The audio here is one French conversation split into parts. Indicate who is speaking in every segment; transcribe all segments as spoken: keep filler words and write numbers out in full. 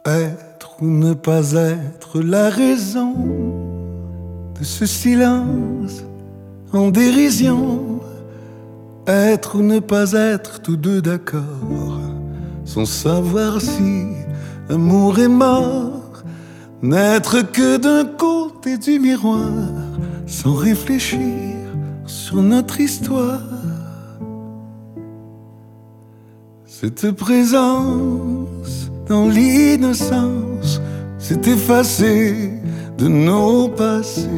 Speaker 1: Être ou ne pas être la raison de ce silence en dérision. Être ou ne pas être tous deux d'accord, sans savoir si amour est mort. N'être que d'un côté du miroir, sans réfléchir sur notre histoire. Cette présence dans l'innocence s'est effacée de nos passés.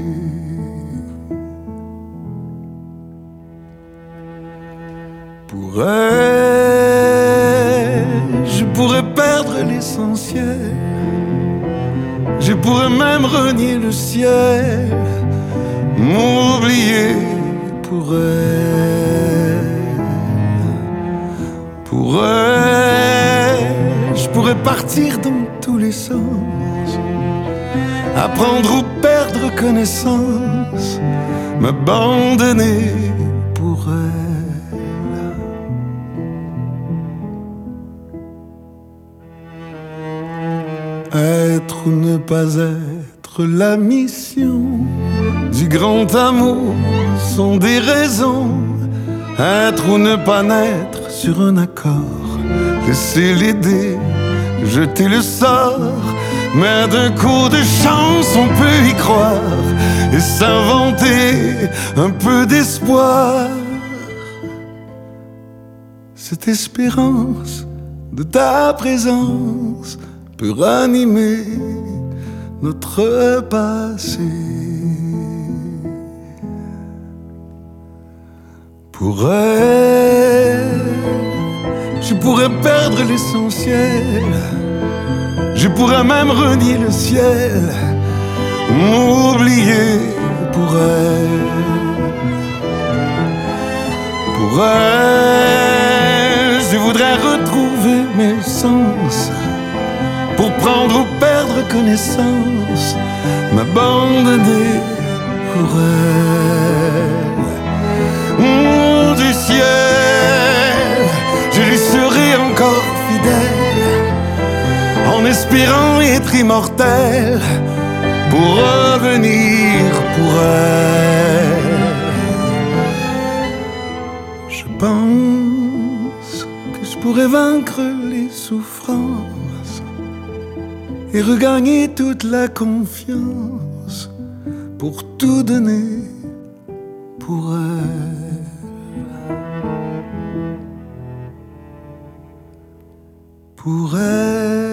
Speaker 1: Pourrais-je, je pourrais perdre l'essentiel. Je pourrais même renier le ciel, m'oublier pour elle. Pourrais-je, je pourrais partir dans tous les sens, apprendre ou perdre connaissance, m'abandonner pour elle. Être ou ne pas être, la mission du grand amour sont des raisons. Être ou ne pas naître sur un accord, laisser les dés, jeter le sort. Mais d'un coup de chance on peut y croire et s'inventer un peu d'espoir. Cette espérance de ta présence peut ranimer notre passé. Pourrais, je pourrais perdre l'essentiel. Je pourrais même renier le ciel, m'oublier pour elle. Pour elle, je voudrais retrouver mes sens, pour prendre ou perdre connaissance, m'abandonner pour elle. Mmh, du ciel, je lui serai encore fidèle, en espérant être immortel, pour revenir pour elle. Je pense que je pourrais vaincre les souffrances et regagner toute la confiance, pour tout donner pour elle. Pour elle.